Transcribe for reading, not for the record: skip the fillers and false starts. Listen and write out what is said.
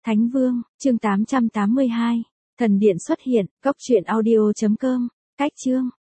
Thánh Vương, chương 882. Thần điện xuất hiện, cốc truyện audio.com. Cách chương.